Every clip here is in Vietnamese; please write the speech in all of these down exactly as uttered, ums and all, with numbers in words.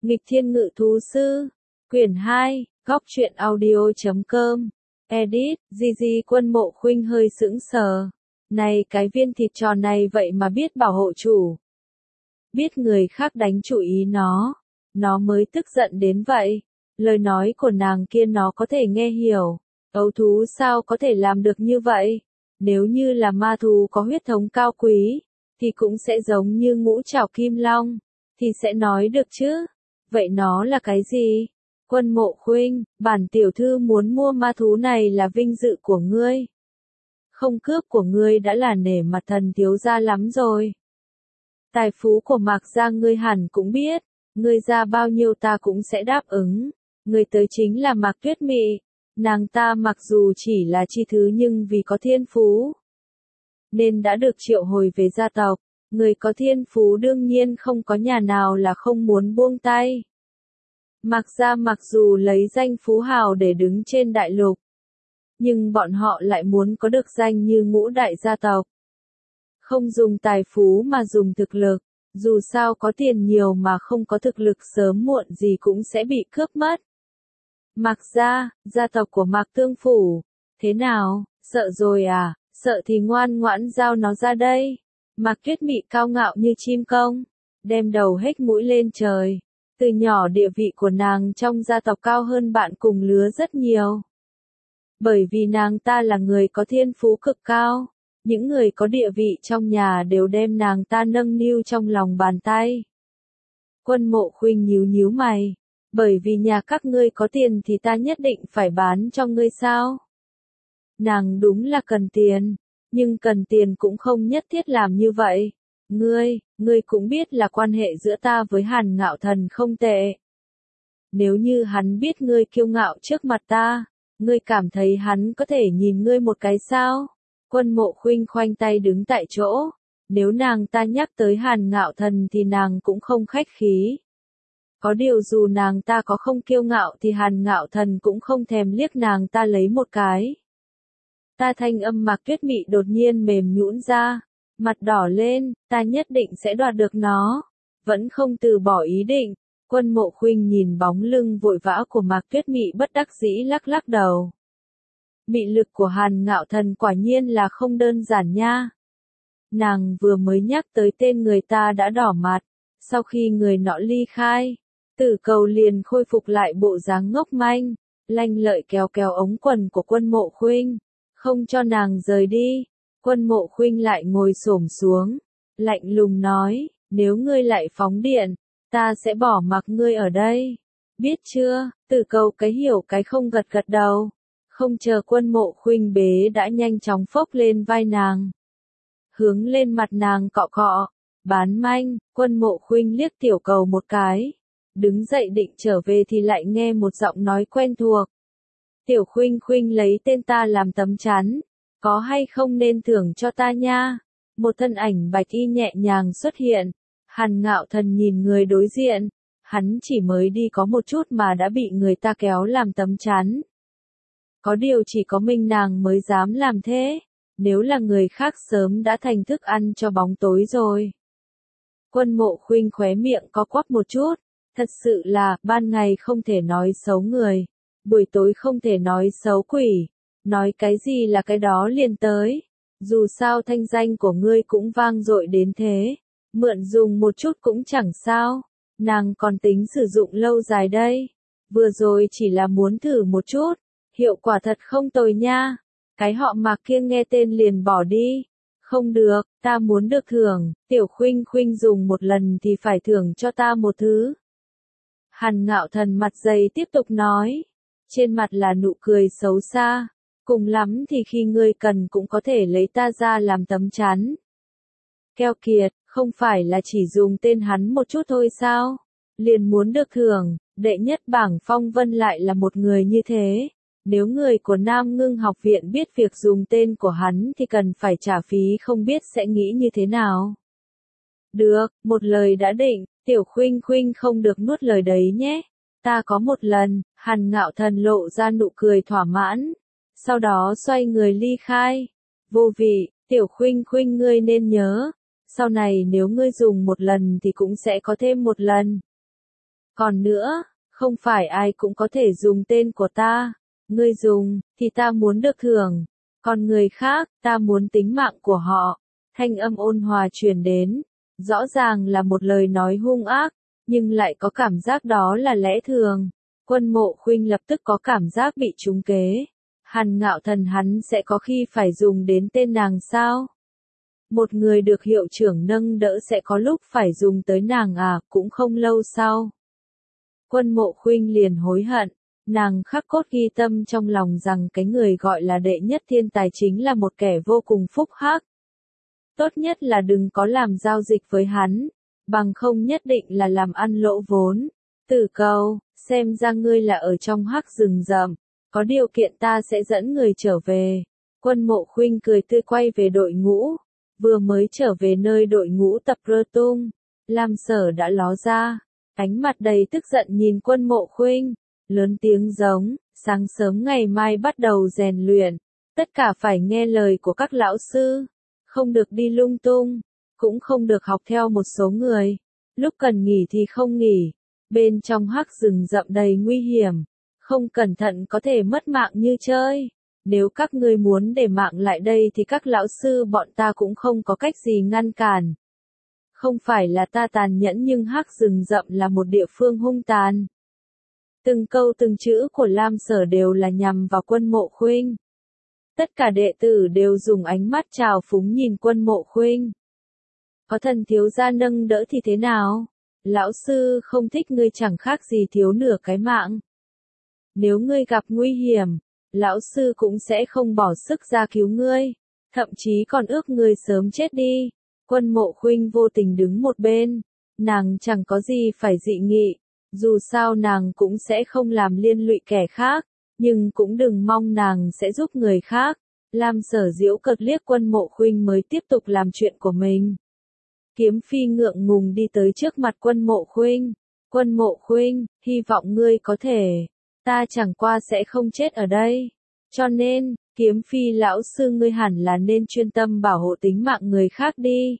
Nghịch Thiên Ngự Thú Sư, quyển hai, góc truyện audio chấm com, edit, Gigi. Quân Mộ Khuynh hơi sững sờ. Này cái viên thịt tròn này vậy mà biết bảo hộ chủ. Biết người khác đánh chủ ý nó, nó mới tức giận đến vậy. Lời nói của nàng kia nó có thể nghe hiểu. Ấu thú sao có thể làm được như vậy? Nếu như là ma thú có huyết thống cao quý, thì cũng sẽ giống như Ngũ Trảo Kim Long, thì sẽ nói được chứ. Vậy nó là cái gì? Quân Mộ Khuynh, bản tiểu thư muốn mua ma thú này là vinh dự của ngươi. Không cướp của ngươi đã là nể mặt thần thiếu gia lắm rồi. Tài phú của Mạc gia ngươi hẳn cũng biết, ngươi ra bao nhiêu ta cũng sẽ đáp ứng. Ngươi tới chính là Mạc Tuyết Mị. Nàng ta mặc dù chỉ là chi thứ nhưng vì có thiên phú, nên đã được triệu hồi về gia tộc. Người có thiên phú đương nhiên không có nhà nào là không muốn buông tay. Mạc gia mặc dù lấy danh phú hào để đứng trên đại lục, nhưng bọn họ lại muốn có được danh như ngũ đại gia tộc. Không dùng tài phú mà dùng thực lực, dù sao có tiền nhiều mà không có thực lực sớm muộn gì cũng sẽ bị cướp mất. Mạc gia, gia tộc của Mạc Tương Phủ, thế nào, sợ rồi à, sợ thì ngoan ngoãn giao nó ra đây. Mạc Tuyết Mị cao ngạo như chim công, đem đầu hếch mũi lên trời. Từ nhỏ địa vị của nàng trong gia tộc cao hơn bạn cùng lứa rất nhiều. Bởi vì nàng ta là người có thiên phú cực cao, những người có địa vị trong nhà đều đem nàng ta nâng niu trong lòng bàn tay. Quân Mộ Khuynh nhíu nhíu mày, bởi vì nhà các ngươi có tiền thì ta nhất định phải bán cho ngươi sao? Nàng đúng là cần tiền, nhưng cần tiền cũng không nhất thiết làm như vậy. Ngươi, ngươi cũng biết là quan hệ giữa ta với Hàn Ngạo Thần không tệ. Nếu như hắn biết ngươi kiêu ngạo trước mặt ta, ngươi cảm thấy hắn có thể nhìn ngươi một cái sao? Quân Mộ Khuynh khoanh tay đứng tại chỗ. Nếu nàng ta nhắc tới Hàn Ngạo Thần thì nàng cũng không khách khí. Có điều dù nàng ta có không kiêu ngạo thì Hàn Ngạo Thần cũng không thèm liếc nàng ta lấy một cái. Ta thanh âm Mạc Tuyết Mị đột nhiên mềm nhũn ra, mặt đỏ lên, ta nhất định sẽ đoạt được nó, vẫn không từ bỏ ý định. Quân Mộ Khuynh nhìn bóng lưng vội vã của Mạc Tuyết Mị bất đắc dĩ lắc lắc đầu. Mị lực của Hàn Ngạo Thần quả nhiên là không đơn giản nha. Nàng vừa mới nhắc tới tên người ta đã đỏ mặt, sau khi người nọ ly khai, Tử Cầu liền khôi phục lại bộ dáng ngốc manh, lanh lợi kéo kéo ống quần của Quân Mộ Khuynh, không cho nàng rời đi. Quân Mộ Khuynh lại ngồi xổm xuống, lạnh lùng nói, nếu ngươi lại phóng điện, ta sẽ bỏ mặc ngươi ở đây. Biết chưa? Tử Cầu cái hiểu cái không gật gật đầu. Không chờ Quân Mộ Khuynh bế đã nhanh chóng phốc lên vai nàng, hướng lên mặt nàng cọ cọ. Bán manh. Quân Mộ Khuynh liếc Tiểu Cầu một cái, đứng dậy định trở về thì lại nghe một giọng nói quen thuộc. Tiểu Khuynh Khuynh lấy tên ta làm tấm chắn, có hay không nên thưởng cho ta nha. Một thân ảnh bạch y nhẹ nhàng xuất hiện. Hàn Ngạo Thần nhìn người đối diện, hắn chỉ mới đi có một chút mà đã bị người ta kéo làm tấm chắn. Có điều chỉ có mình nàng mới dám làm thế, nếu là người khác sớm đã thành thức ăn cho bóng tối rồi. Quân Mộ Khuynh khóe miệng co quắp một chút, thật sự là, ban ngày không thể nói xấu người, buổi tối không thể nói xấu quỷ, nói cái gì là cái đó liền tới. Dù sao thanh danh của ngươi cũng vang dội đến thế, mượn dùng một chút cũng chẳng sao, nàng còn tính sử dụng lâu dài đây. Vừa rồi chỉ là muốn thử một chút, hiệu quả thật không tồi nha. Cái họ Mạc kia nghe tên liền bỏ đi. Không được, ta muốn được thưởng, Tiểu Khuynh Khuynh dùng một lần thì phải thưởng cho ta một thứ. Hàn Ngạo Thần mặt dày tiếp tục nói, trên mặt là nụ cười xấu xa, cùng lắm thì khi ngươi cần cũng có thể lấy ta ra làm tấm chắn. Keo kiệt, không phải là chỉ dùng tên hắn một chút thôi sao? Liền muốn được thưởng, đệ nhất bảng phong vân lại là một người như thế. Nếu người của Nam Ngưng học viện biết việc dùng tên của hắn thì cần phải trả phí không biết sẽ nghĩ như thế nào. Được, một lời đã định, Tiểu Khuynh Khuynh không được nuốt lời đấy nhé. Ta có một lần. Hàn Ngạo Thần lộ ra nụ cười thỏa mãn, sau đó xoay người ly khai. Vô vị, Tiểu Khuynh Khuynh ngươi nên nhớ, sau này nếu ngươi dùng một lần thì cũng sẽ có thêm một lần. Còn nữa, không phải ai cũng có thể dùng tên của ta. Ngươi dùng, thì ta muốn được thưởng. Còn người khác, ta muốn tính mạng của họ. Thanh âm ôn hòa truyền đến. Rõ ràng là một lời nói hung ác, nhưng lại có cảm giác đó là lẽ thường. Quân Mộ Khuynh lập tức có cảm giác bị trúng kế. Hàn Ngạo Thần hắn sẽ có khi phải dùng đến tên nàng sao? Một người được hiệu trưởng nâng đỡ sẽ có lúc phải dùng tới nàng à, cũng không lâu sau. Quân Mộ Khuynh liền hối hận, nàng khắc cốt ghi tâm trong lòng rằng cái người gọi là đệ nhất thiên tài chính là một kẻ vô cùng phúc hắc. Tốt nhất là đừng có làm giao dịch với hắn, bằng không nhất định là làm ăn lỗ vốn. Tử Cầu, xem ra ngươi là ở trong hắc rừng rậm, có điều kiện ta sẽ dẫn người trở về. Quân Mộ Khuynh cười tươi quay về đội ngũ, vừa mới trở về nơi đội ngũ tập rơ tung, Lam Sở đã ló ra, ánh mặt đầy tức giận nhìn Quân Mộ Khuynh, lớn tiếng giống, sáng sớm ngày mai bắt đầu rèn luyện, tất cả phải nghe lời của các lão sư, không được đi lung tung, cũng không được học theo một số người, lúc cần nghỉ thì không nghỉ, bên trong hắc rừng rậm đầy nguy hiểm, không cẩn thận có thể mất mạng như chơi. Nếu các ngươi muốn để mạng lại đây thì các lão sư bọn ta cũng không có cách gì ngăn cản. Không phải là ta tàn nhẫn nhưng hắc rừng rậm là một địa phương hung tàn. Từng câu từng chữ của Lam Sở đều là nhằm vào Quân Mộ Khuynh. Tất cả đệ tử đều dùng ánh mắt trào phúng nhìn Quân Mộ Khuynh. Có thần thiếu gia nâng đỡ thì thế nào? Lão sư không thích ngươi chẳng khác gì thiếu nửa cái mạng. Nếu ngươi gặp nguy hiểm, lão sư cũng sẽ không bỏ sức ra cứu ngươi, thậm chí còn ước ngươi sớm chết đi. Quân Mộ Khuynh vô tình đứng một bên, nàng chẳng có gì phải dị nghị, dù sao nàng cũng sẽ không làm liên lụy kẻ khác, nhưng cũng đừng mong nàng sẽ giúp người khác. Lam Sở giễu cợt liếc Quân Mộ Khuynh mới tiếp tục làm chuyện của mình. Kiếm Phi ngượng ngùng đi tới trước mặt Quân Mộ Khuynh. Quân Mộ Khuynh, hy vọng ngươi có thể, ta chẳng qua sẽ không chết ở đây. Cho nên, Kiếm Phi lão sư ngươi hẳn là nên chuyên tâm bảo hộ tính mạng người khác đi.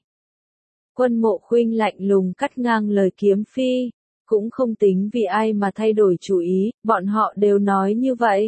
Quân Mộ Khuynh lạnh lùng cắt ngang lời Kiếm Phi, cũng không tính vì ai mà thay đổi chủ ý, bọn họ đều nói như vậy.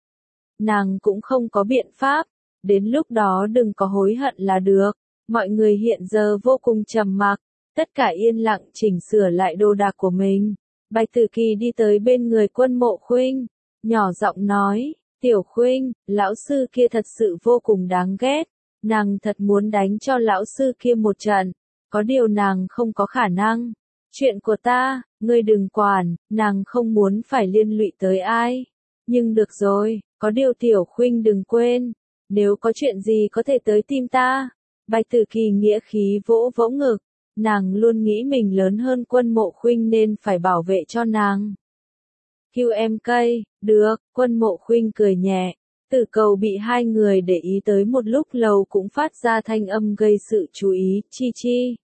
Nàng cũng không có biện pháp, đến lúc đó đừng có hối hận là được. Mọi người hiện giờ vô cùng trầm mặc, tất cả yên lặng chỉnh sửa lại đồ đạc của mình. Bạch Tử Kỳ đi tới bên người Quân Mộ Khuynh, nhỏ giọng nói, Tiểu Khuynh, lão sư kia thật sự vô cùng đáng ghét, nàng thật muốn đánh cho lão sư kia một trận, có điều nàng không có khả năng. Chuyện của ta, ngươi đừng quản, nàng không muốn phải liên lụy tới ai. Nhưng được rồi, có điều Tiểu Khuynh đừng quên, nếu có chuyện gì có thể tới tìm ta. Bạch Tử Kỳ nghĩa khí vỗ vỗ ngực, nàng luôn nghĩ mình lớn hơn Quân Mộ Khuynh nên phải bảo vệ cho nàng. quy em cây, được, Quân Mộ Khuynh cười nhẹ, Tử Cầu bị hai người để ý tới một lúc lâu cũng phát ra thanh âm gây sự chú ý, chi chi.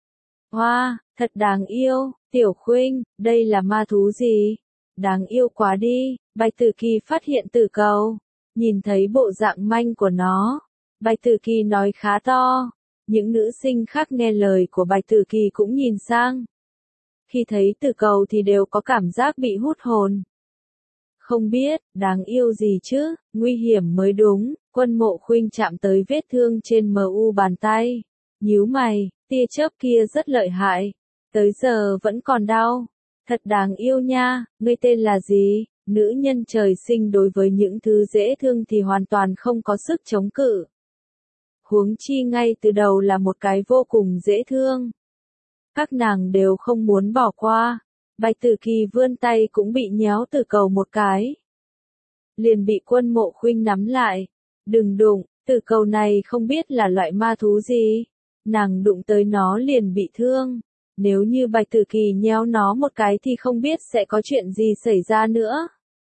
Hoa, wow, thật đáng yêu, Tiểu Khuynh, đây là ma thú gì? Đáng yêu quá đi, Bạch Tử Kỳ phát hiện Tử Cầu, nhìn thấy bộ dạng manh của nó. Bạch Tử Kỳ nói khá to, những nữ sinh khác nghe lời của Bạch Tử Kỳ cũng nhìn sang. Khi thấy Tử Cầu thì đều có cảm giác bị hút hồn. Không biết, đáng yêu gì chứ, nguy hiểm mới đúng. Quân Mộ Khuynh chạm tới vết thương trên mu bàn tay, nhíu mày, tia chớp kia rất lợi hại, tới giờ vẫn còn đau. Thật đáng yêu nha, ngươi tên là gì? Nữ nhân trời sinh đối với những thứ dễ thương thì hoàn toàn không có sức chống cự. Huống chi ngay từ đầu là một cái vô cùng dễ thương. Các nàng đều không muốn bỏ qua. Bạch Tử Kỳ vươn tay cũng bị nhéo Tử Cầu một cái. Liền bị Quân Mộ Khuynh nắm lại. Đừng đụng, Tử Cầu này không biết là loại ma thú gì. Nàng đụng tới nó liền bị thương. Nếu như Bạch Tử Kỳ nhéo nó một cái thì không biết sẽ có chuyện gì xảy ra nữa.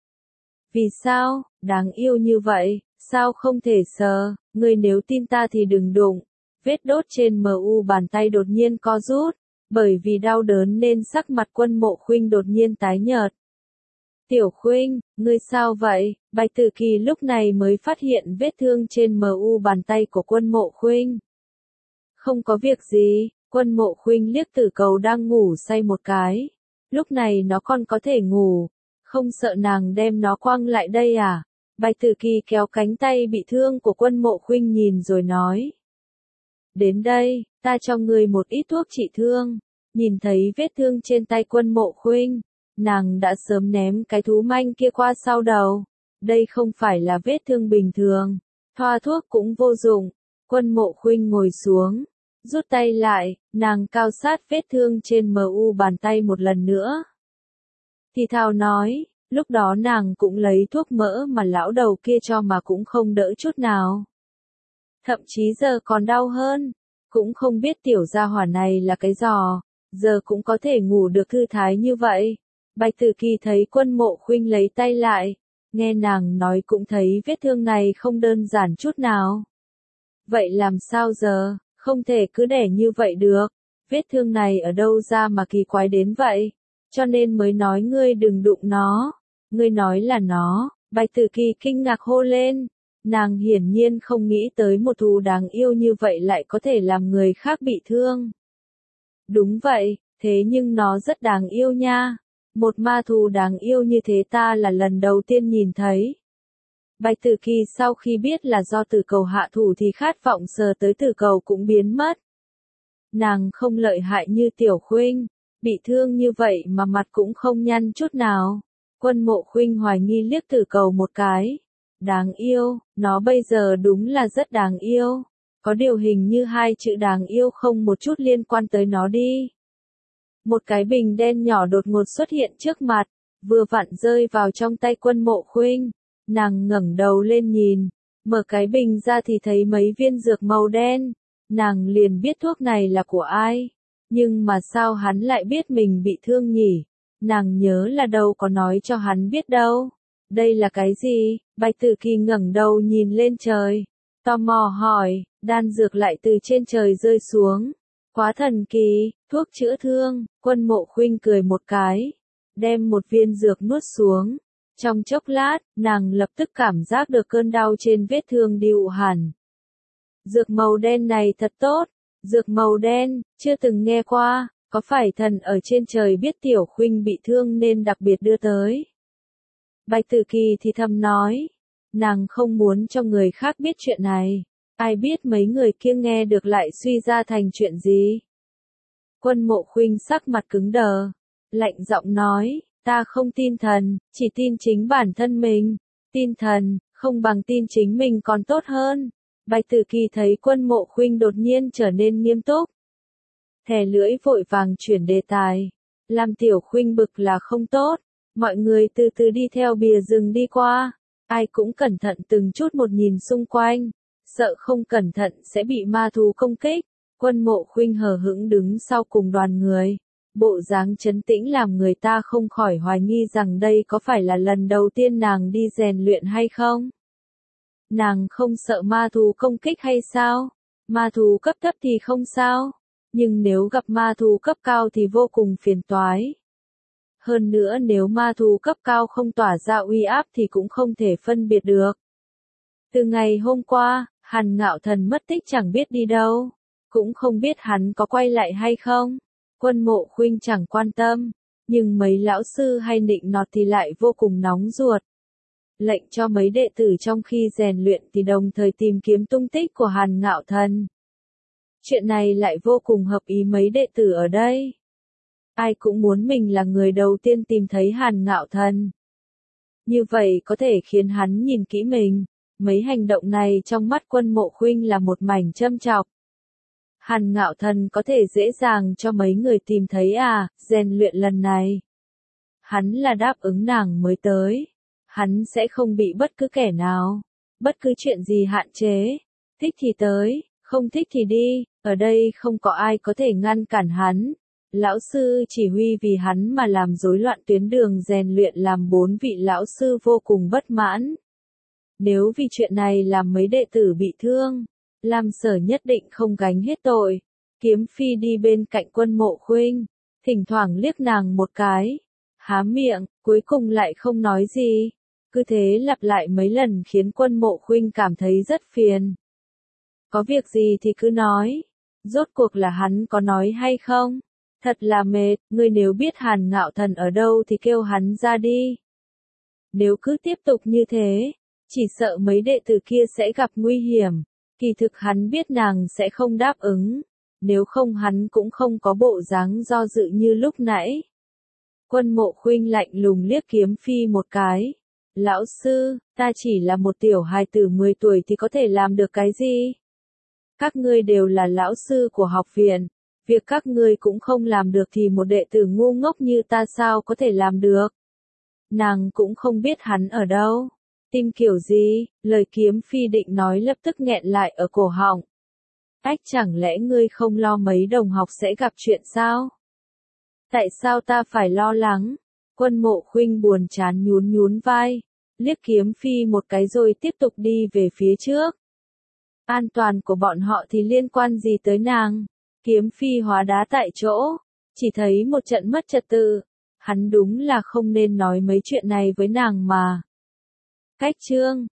Vì sao, đáng yêu như vậy, sao không thể sờ, ngươi nếu tin ta thì đừng đụng. Vết đốt trên mu bàn tay đột nhiên co rút, bởi vì đau đớn nên sắc mặt Quân Mộ Khuynh đột nhiên tái nhợt. Tiểu Khuynh, ngươi sao vậy? Bạch Tử Kỳ lúc này mới phát hiện vết thương trên mu bàn tay của Quân Mộ Khuynh. Không có việc gì, Quân Mộ Khuynh liếc Tử Cầu đang ngủ say một cái. Lúc này nó còn có thể ngủ, không sợ nàng đem nó quăng lại đây à? Bạch Tử Kỳ kéo cánh tay bị thương của Quân Mộ Khuynh nhìn rồi nói. Đến đây, ta cho ngươi một ít thuốc trị thương. Nhìn thấy vết thương trên tay Quân Mộ Khuynh, nàng đã sớm ném cái thú manh kia qua sau đầu. Đây không phải là vết thương bình thường, thoa thuốc cũng vô dụng. Quân Mộ Khuynh ngồi xuống, rút tay lại, nàng cao sát vết thương trên mu bàn tay một lần nữa. Thì thào nói, lúc đó nàng cũng lấy thuốc mỡ mà lão đầu kia cho mà cũng không đỡ chút nào. Thậm chí giờ còn đau hơn, cũng không biết tiểu gia hỏa này là cái giò, giờ cũng có thể ngủ được thư thái như vậy. Bạch Tử Kỳ thấy Quân Mộ Khuynh lấy tay lại, nghe nàng nói cũng thấy vết thương này không đơn giản chút nào. Vậy làm sao giờ, không thể cứ để như vậy được, vết thương này ở đâu ra mà kỳ quái đến vậy, cho nên mới nói ngươi đừng đụng nó, ngươi nói là nó. Bạch Tử Kỳ kinh ngạc hô lên, nàng hiển nhiên không nghĩ tới một thú đáng yêu như vậy lại có thể làm người khác bị thương. Đúng vậy, thế nhưng nó rất đáng yêu nha. Một ma thú đáng yêu như thế ta là lần đầu tiên nhìn thấy. Bạch Tử Kỳ sau khi biết là do tử cầu hạ thủ thì khát vọng sờ tới tử cầu cũng biến mất. Nàng không lợi hại như Tiểu Khuynh, bị thương như vậy mà mặt cũng không nhăn chút nào. Quân Mộ Khuynh hoài nghi liếc tử cầu một cái. Đáng yêu, nó bây giờ đúng là rất đáng yêu. Có điều hình như hai chữ đáng yêu không một chút liên quan tới nó đi. Một cái bình đen nhỏ đột ngột xuất hiện trước mặt, vừa vặn rơi vào trong tay Quân Mộ Khuynh. Nàng ngẩng đầu lên nhìn, mở cái bình ra thì thấy mấy viên dược màu đen. Nàng liền biết thuốc này là của ai. Nhưng mà sao hắn lại biết mình bị thương nhỉ? Nàng nhớ là đâu có nói cho hắn biết đâu. Đây là cái gì? Bạch Tử Kỳ ngẩng đầu nhìn lên trời, tò mò hỏi, đan dược lại từ trên trời rơi xuống. Quá thần kỳ, thuốc chữa thương. Quân Mộ Khuynh cười một cái, đem một viên dược nuốt xuống. Trong chốc lát, nàng lập tức cảm giác được cơn đau trên vết thương dịu hẳn. Dược màu đen này thật tốt. Dược màu đen, chưa từng nghe qua, có phải thần ở trên trời biết Tiểu Khuynh bị thương nên đặc biệt đưa tới? Bạch Tử Kỳ thì thầm nói, nàng không muốn cho người khác biết chuyện này, ai biết mấy người kia nghe được lại suy ra thành chuyện gì. Quân Mộ Khuynh sắc mặt cứng đờ, lạnh giọng nói, ta không tin thần, chỉ tin chính bản thân mình, tin thần, không bằng tin chính mình còn tốt hơn. Bạch Tử Kỳ thấy Quân Mộ Khuynh đột nhiên trở nên nghiêm túc, thè lưỡi vội vàng chuyển đề tài, làm Tiểu Khuynh bực là không tốt. Mọi người từ từ đi theo bìa rừng đi qua, ai cũng cẩn thận từng chút một nhìn xung quanh, sợ không cẩn thận sẽ bị ma thú công kích. Quân Mộ Khuynh hờ hững đứng sau cùng đoàn người, bộ dáng trấn tĩnh làm người ta không khỏi hoài nghi rằng đây có phải là lần đầu tiên nàng đi rèn luyện hay không. Nàng không sợ ma thú công kích hay sao? Ma thú cấp thấp thì không sao, nhưng nếu gặp ma thú cấp cao thì vô cùng phiền toái. Hơn nữa nếu ma thú cấp cao không tỏa ra uy áp thì cũng không thể phân biệt được. Từ ngày hôm qua, Hàn Ngạo Thần mất tích chẳng biết đi đâu, cũng không biết hắn có quay lại hay không. Quân Mộ Khuynh chẳng quan tâm, nhưng mấy lão sư hay nịnh nọt thì lại vô cùng nóng ruột. Lệnh cho mấy đệ tử trong khi rèn luyện thì đồng thời tìm kiếm tung tích của Hàn Ngạo Thần. Chuyện này lại vô cùng hợp ý mấy đệ tử ở đây. Ai cũng muốn mình là người đầu tiên tìm thấy Hàn Ngạo Thần. Như vậy có thể khiến hắn nhìn kỹ mình. Mấy hành động này trong mắt Quân Mộ Khuynh là một mảnh châm chọc. Hàn Ngạo Thần có thể dễ dàng cho mấy người tìm thấy à, rèn luyện lần này. Hắn là đáp ứng nàng mới tới. Hắn sẽ không bị bất cứ kẻ nào, bất cứ chuyện gì hạn chế. Thích thì tới, không thích thì đi, ở đây không có ai có thể ngăn cản hắn. Lão sư chỉ huy vì hắn mà làm rối loạn tuyến đường rèn luyện làm bốn vị lão sư vô cùng bất mãn. Nếu vì chuyện này làm mấy đệ tử bị thương, Lam Sở nhất định không gánh hết tội. Kiếm Phi đi bên cạnh Quân Mộ Khuynh, thỉnh thoảng liếc nàng một cái, há miệng, cuối cùng lại không nói gì. Cứ thế lặp lại mấy lần khiến Quân Mộ Khuynh cảm thấy rất phiền. Có việc gì thì cứ nói, rốt cuộc là hắn có nói hay không? Thật là mệt, ngươi nếu biết Hàn Ngạo Thần ở đâu thì kêu hắn ra đi. Nếu cứ tiếp tục như thế, chỉ sợ mấy đệ tử kia sẽ gặp nguy hiểm. Kỳ thực hắn biết nàng sẽ không đáp ứng, nếu không hắn cũng không có bộ dáng do dự như lúc nãy. Quân Mộ Khuynh lạnh lùng liếc Kiếm Phi một cái. Lão sư, ta chỉ là một tiểu hài tử mười tuổi thì có thể làm được cái gì? Các ngươi đều là lão sư của học viện, việc các ngươi cũng không làm được thì một đệ tử ngu ngốc như ta sao có thể làm được? Nàng cũng không biết hắn ở đâu. Tim kiểu gì, lời Kiếm Phi định nói lập tức nghẹn lại ở cổ họng. Ách, chẳng lẽ ngươi không lo mấy đồng học sẽ gặp chuyện sao? Tại sao ta phải lo lắng? Quân Mộ Khuynh buồn chán nhún nhún vai, liếc Kiếm Phi một cái rồi tiếp tục đi về phía trước. An toàn của bọn họ thì liên quan gì tới nàng? Kiếm Phi hóa đá tại chỗ, chỉ thấy một trận mất trật tự. Hắn đúng là không nên nói mấy chuyện này với nàng mà. Cách chương